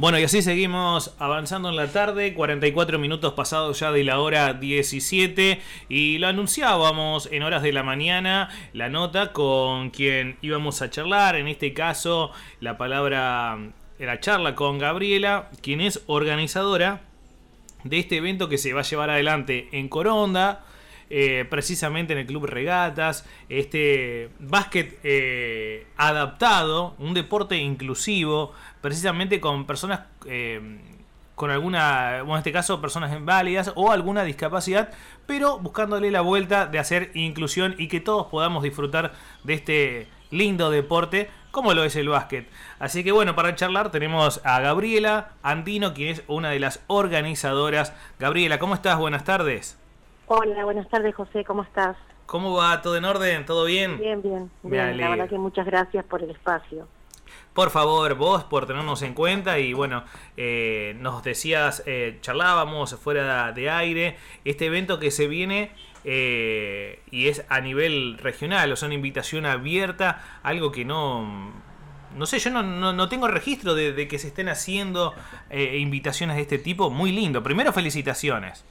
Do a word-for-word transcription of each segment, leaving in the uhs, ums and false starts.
Bueno, y así seguimos avanzando en la tarde, cuarenta y cuatro minutos pasados ya de la hora diecisiete, y lo anunciábamos en horas de la mañana, la nota con quien íbamos a charlar, en este caso la palabra, la charla con Gabriela, quien es organizadora de este evento que se va a llevar adelante en Coronda, eh, precisamente en el Club Regatas, este básquet eh, adaptado, un deporte inclusivo, precisamente con personas eh, con alguna, bueno, en este caso personas inválidas o alguna discapacidad, pero buscándole la vuelta de hacer inclusión y que todos podamos disfrutar de este lindo deporte como lo es el básquet. Así que bueno, para charlar tenemos a Gabriela Andino, quien es una de las organizadoras. Gabriela, ¿cómo estás? Buenas tardes. Hola, buenas tardes, José, ¿cómo estás? ¿Cómo va? ¿Todo en orden? ¿Todo bien? Bien, bien, bien. La verdad que muchas gracias por el espacio. Por favor, vos por tenernos en cuenta. Y bueno, eh, nos decías, eh, charlábamos fuera de aire, este evento que se viene eh, y es a nivel regional, o sea, una invitación abierta, algo que no... No sé, yo no, no, no tengo registro de, de que se estén haciendo eh, invitaciones de este tipo. Muy lindo. Primero, felicitaciones.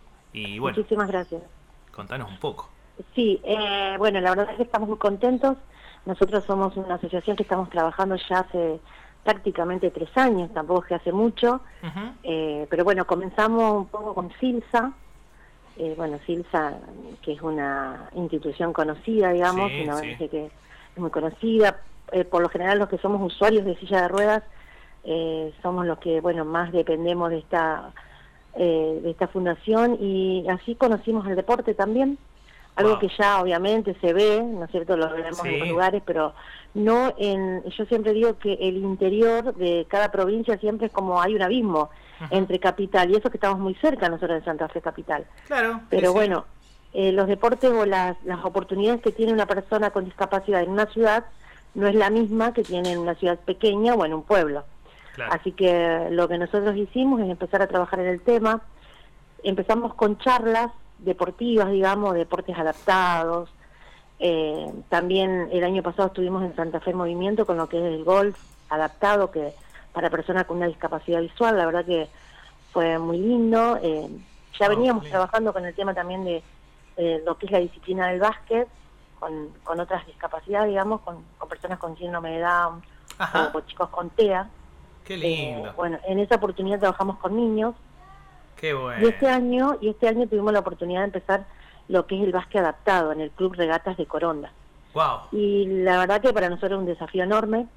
Y bueno, muchísimas gracias. Contanos un poco. Sí, eh, bueno, la verdad es que estamos muy contentos. Nosotros somos una asociación que estamos trabajando ya hace prácticamente tres años, tampoco es que hace mucho. Uh-huh. eh, pero bueno, comenzamos un poco con SILSA. Eh, bueno, SILSA, que es una institución conocida, digamos, sí, una sí. O N G que es muy conocida. Eh, por lo general, los que somos usuarios de silla de ruedas eh, somos los que, bueno, más dependemos de esta... Eh, de esta fundación, y así conocimos el deporte también, algo wow. que ya obviamente se ve, ¿no es cierto?, lo vemos sí. en los lugares, pero no en, yo siempre digo que el interior de cada provincia siempre es como hay un abismo uh-huh. entre capital, y eso que estamos muy cerca nosotros de Santa Fe capital. Claro. Pero sí, bueno, eh, los deportes o las, las oportunidades que tiene una persona con discapacidad en una ciudad no es la misma que tiene en una ciudad pequeña o en un pueblo. Claro. Así que lo que nosotros hicimos es empezar a trabajar en el tema. Empezamos con charlas deportivas, digamos, deportes adaptados. Eh, también el año pasado estuvimos en Santa Fe en Movimiento con lo que es el golf adaptado, que para personas con una discapacidad visual, la verdad que fue muy lindo. Eh, ya oh, veníamos bien. trabajando con el tema también de eh, lo que es la disciplina del básquet, con, con otras discapacidades, digamos, con, con personas con síndrome de Down o con chicos con T E A. Qué lindo. Eh, bueno, en esa oportunidad trabajamos con niños. Qué bueno. Y este año, y este año tuvimos la oportunidad de empezar lo que es el básquet adaptado en el Club Regatas de Coronda. Wow. Y la verdad que para nosotros es un desafío enorme.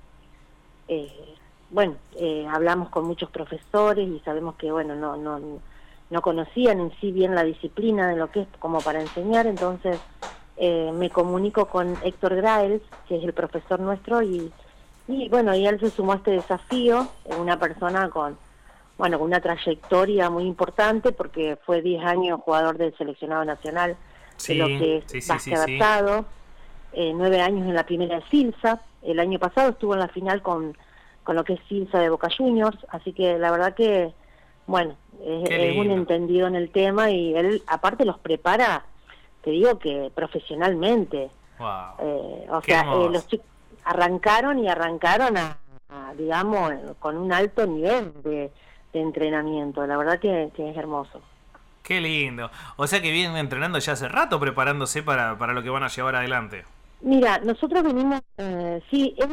Eh, bueno, eh, hablamos con muchos profesores y sabemos que bueno, no, no, no conocían en sí bien la disciplina de lo que es como para enseñar, entonces eh, me comunico con Héctor Graels, que es el profesor nuestro, y Y bueno, y él se sumó a este desafío, una persona con, bueno, con una trayectoria muy importante, porque fue diez años jugador del seleccionado nacional sí, de lo que es sí, sí, básquet sí, adaptado, sí. eh, nueve años en la primera de SILSA, el año pasado estuvo en la final con, con lo que es SILSA de Boca Juniors, así que la verdad que, bueno, es, es un entendido en el tema, y él aparte los prepara, te digo que profesionalmente. Wow. Eh, o Qué sea, eh, los chicos arrancaron y arrancaron a, a, digamos, con un alto nivel de, de entrenamiento. La verdad que, que es hermoso. Qué lindo. O sea que vienen entrenando ya hace rato, preparándose para, para lo que van a llevar adelante. Mira, nosotros venimos, eh, sí, es...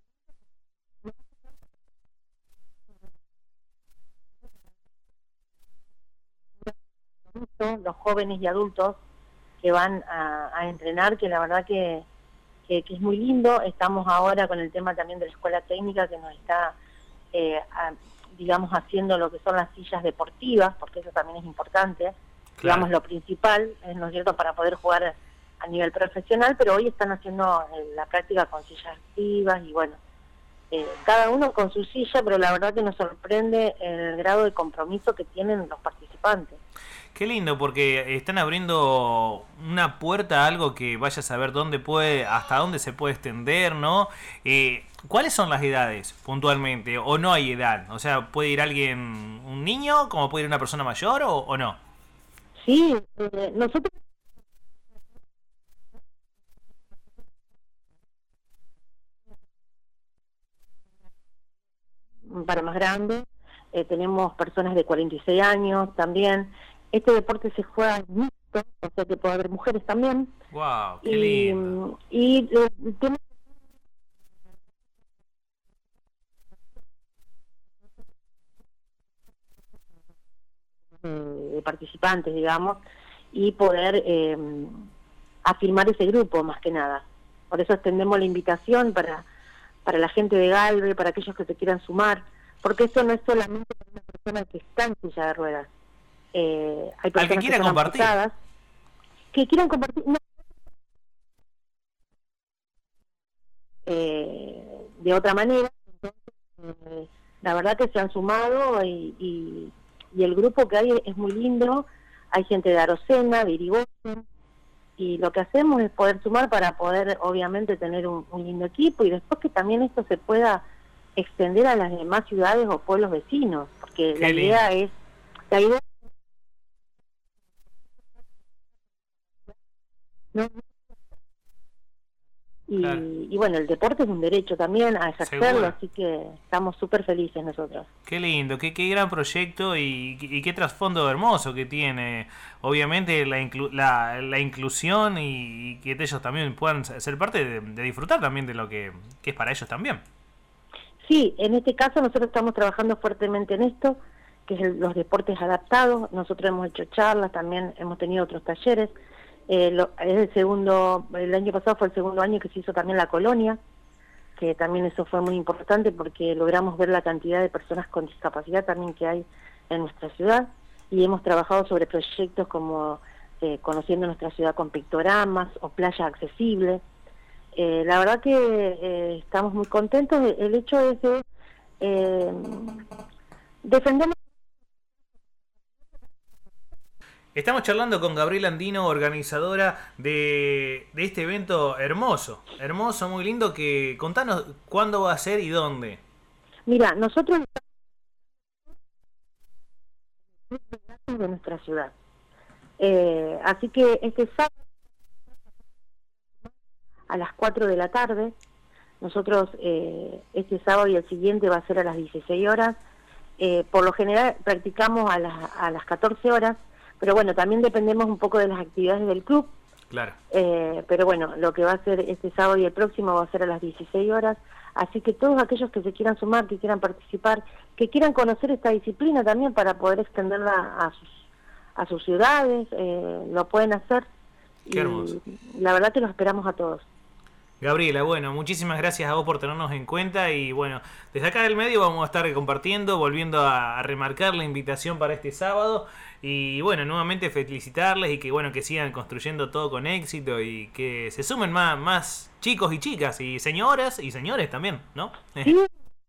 los jóvenes y adultos que van a, a entrenar, que la verdad que Que, que es muy lindo. Estamos ahora con el tema también de la escuela técnica, que nos está, eh, a, digamos, haciendo lo que son las sillas deportivas, porque eso también es importante, claro. digamos, lo principal, ¿no es cierto?, para poder jugar a nivel profesional, pero hoy están haciendo eh, la práctica con sillas activas, y bueno, eh, cada uno con su silla, pero la verdad que nos sorprende el grado de compromiso que tienen los participantes. Qué lindo, porque están abriendo una puerta a algo que vaya a saber dónde puede, hasta dónde se puede extender, ¿no? Eh, ¿Cuáles son las edades puntualmente? ¿O no hay edad? O sea, ¿puede ir alguien, un niño, como puede ir una persona mayor, o, o no? Sí, eh, nosotros... para más grandes, eh, tenemos personas de cuarenta y seis años también. Este deporte se juega mixto, o sea que puede haber mujeres también. Wow, qué y, lindo. Y el tema de participantes, digamos, y poder eh, afirmar ese grupo más que nada. Por eso extendemos la invitación para, para la gente de Galve, para aquellos que se quieran sumar, porque eso no es solamente para una persona que está en silla de ruedas. Eh, hay personas Al que quiera que compartir. amputadas, que quieran compartir, no, eh, de otra manera. Entonces, eh, la verdad que se han sumado y, y, y el grupo que hay es muy lindo. Hay gente de Arocena, de Irigoyen, y lo que hacemos es poder sumar para poder obviamente tener un, un lindo equipo, y después que también esto se pueda extender a las demás ciudades o pueblos vecinos, porque Qué la lindo. idea es la idea ¿no? Y, Claro. y bueno, el deporte es un derecho también a ejercerlo, Seguro. así que estamos súper felices nosotros. Qué lindo, qué, qué gran proyecto y, y qué trasfondo hermoso que tiene. Obviamente la, inclu la, la inclusión y, y que ellos también puedan ser parte de, de disfrutar también de lo que, que es para ellos también. Sí, en este caso nosotros estamos trabajando fuertemente en esto, que es el, los deportes adaptados. Nosotros hemos hecho charlas, también hemos tenido otros talleres. Eh, lo, es el segundo, el año pasado fue el segundo año que se hizo también la colonia, que también eso fue muy importante porque logramos ver la cantidad de personas con discapacidad también que hay en nuestra ciudad, y hemos trabajado sobre proyectos como eh, conociendo nuestra ciudad con pictogramas o playas accesibles. Eh, la verdad que eh, estamos muy contentos. El hecho es de eh, defender. Estamos charlando con Gabriela Andino, organizadora de, de este evento hermoso, hermoso, muy lindo. Que contanos cuándo va a ser y dónde. Mira, nosotros de nuestra ciudad, eh, así que este sábado a las cuatro de la tarde, nosotros eh, este sábado y el siguiente va a ser a las dieciséis horas. Eh, por lo general practicamos a las, a las catorce horas, pero bueno, también dependemos un poco de las actividades del club. Claro. Eh, pero bueno, lo que va a ser este sábado y el próximo va a ser a las dieciséis horas, así que todos aquellos que se quieran sumar, que quieran participar, que quieran conocer esta disciplina también para poder extenderla a sus, a sus ciudades, eh, lo pueden hacer. Qué y hermoso. La verdad que los esperamos a todos. Gabriela, bueno, muchísimas gracias a vos por tenernos en cuenta y bueno, desde acá del medio vamos a estar compartiendo, volviendo a, a remarcar la invitación para este sábado y bueno, nuevamente felicitarles y que bueno, que sigan construyendo todo con éxito y que se sumen más, más chicos y chicas y señoras y señores también, ¿no? ¿Sí?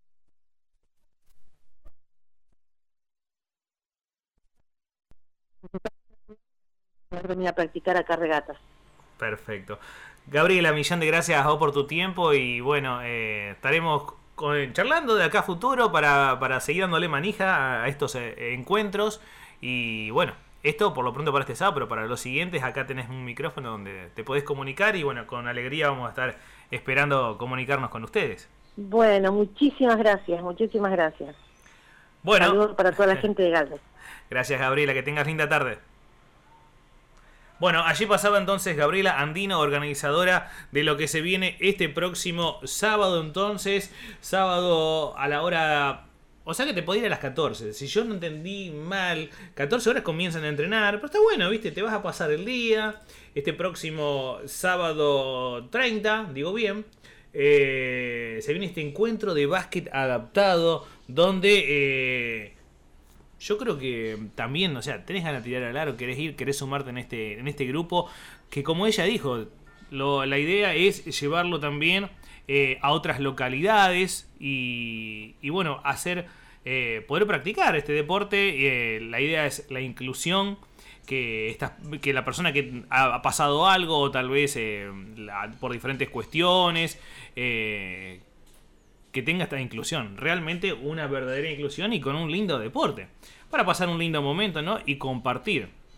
Venir a practicar acá regatas. Perfecto. Gabriela, millón de gracias a vos por tu tiempo y bueno, eh, estaremos con, charlando de acá a futuro para, para seguir dándole manija a estos eh, encuentros y bueno, esto por lo pronto para este sábado, pero para los siguientes acá tenés un micrófono donde te podés comunicar y bueno, con alegría vamos a estar esperando comunicarnos con ustedes. Bueno, muchísimas gracias, muchísimas gracias. Bueno, saludos para toda la gente de Galvez. Gracias Gabriela, que tengas linda tarde. Bueno, allí pasaba entonces Gabriela Andino, organizadora de lo que se viene este próximo sábado entonces, sábado a la hora... O sea que te podía ir a las catorce, si yo no entendí mal, catorce horas comienzan a entrenar, pero está bueno, ¿viste? Te vas a pasar el día, este próximo sábado treinta, digo bien, eh, se viene este encuentro de básquet adaptado, donde... Eh, Yo creo que también, o sea, tenés ganas de tirar al aro, querés ir, querés sumarte en este, en este grupo, que como ella dijo, lo, la idea es llevarlo también eh, a otras localidades y, y bueno, hacer, eh, poder practicar este deporte. Eh, la idea es la inclusión, que, esta, que la persona que ha, ha pasado algo, o tal vez eh, la, por diferentes cuestiones, eh, que tenga esta inclusión, realmente una verdadera inclusión y con un lindo deporte, para pasar un lindo momento, ¿no? Y compartir.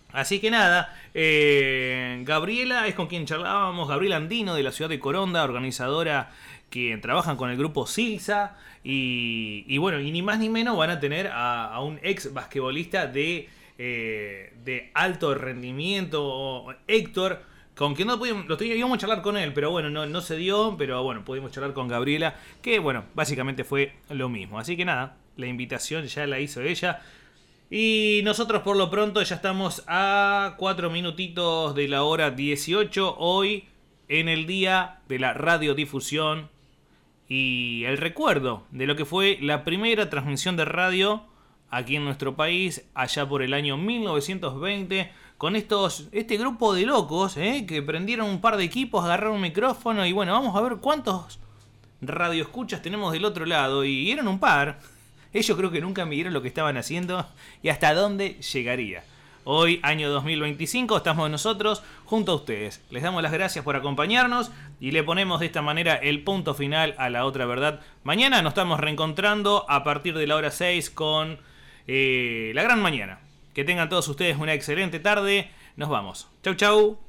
Así que nada, eh, Gabriela es con quien charlábamos, Gabriela Andino de la ciudad de Coronda, organizadora que trabajan con el grupo Silsa. Y, y bueno, y ni más ni menos van a tener a, a un ex basquetbolista de, eh, de alto rendimiento, Héctor, con quien no pudimos, lo teníamos, íbamos a charlar con él, pero bueno, no, no se dio, pero bueno, pudimos charlar con Gabriela, que bueno, básicamente fue lo mismo. Así que nada, la invitación ya la hizo ella. Y nosotros por lo pronto ya estamos a cuatro minutitos de la hora dieciocho, hoy en el día de la radiodifusión y el recuerdo de lo que fue la primera transmisión de radio aquí en nuestro país, allá por el año mil novecientos veinte, con estos este grupo de locos ¿eh? que prendieron un par de equipos, agarraron un micrófono y bueno, vamos a ver cuántos radioescuchas tenemos del otro lado, y eran un par. Ellos creo que nunca midieron lo que estaban haciendo y hasta dónde llegaría. Hoy, año dos mil veinticinco, estamos nosotros junto a ustedes. Les damos las gracias por acompañarnos y le ponemos de esta manera el punto final a La Otra Verdad. Mañana nos estamos reencontrando a partir de la hora seis con eh, La Gran Mañana. Que tengan todos ustedes una excelente tarde. Nos vamos. Chau, chau.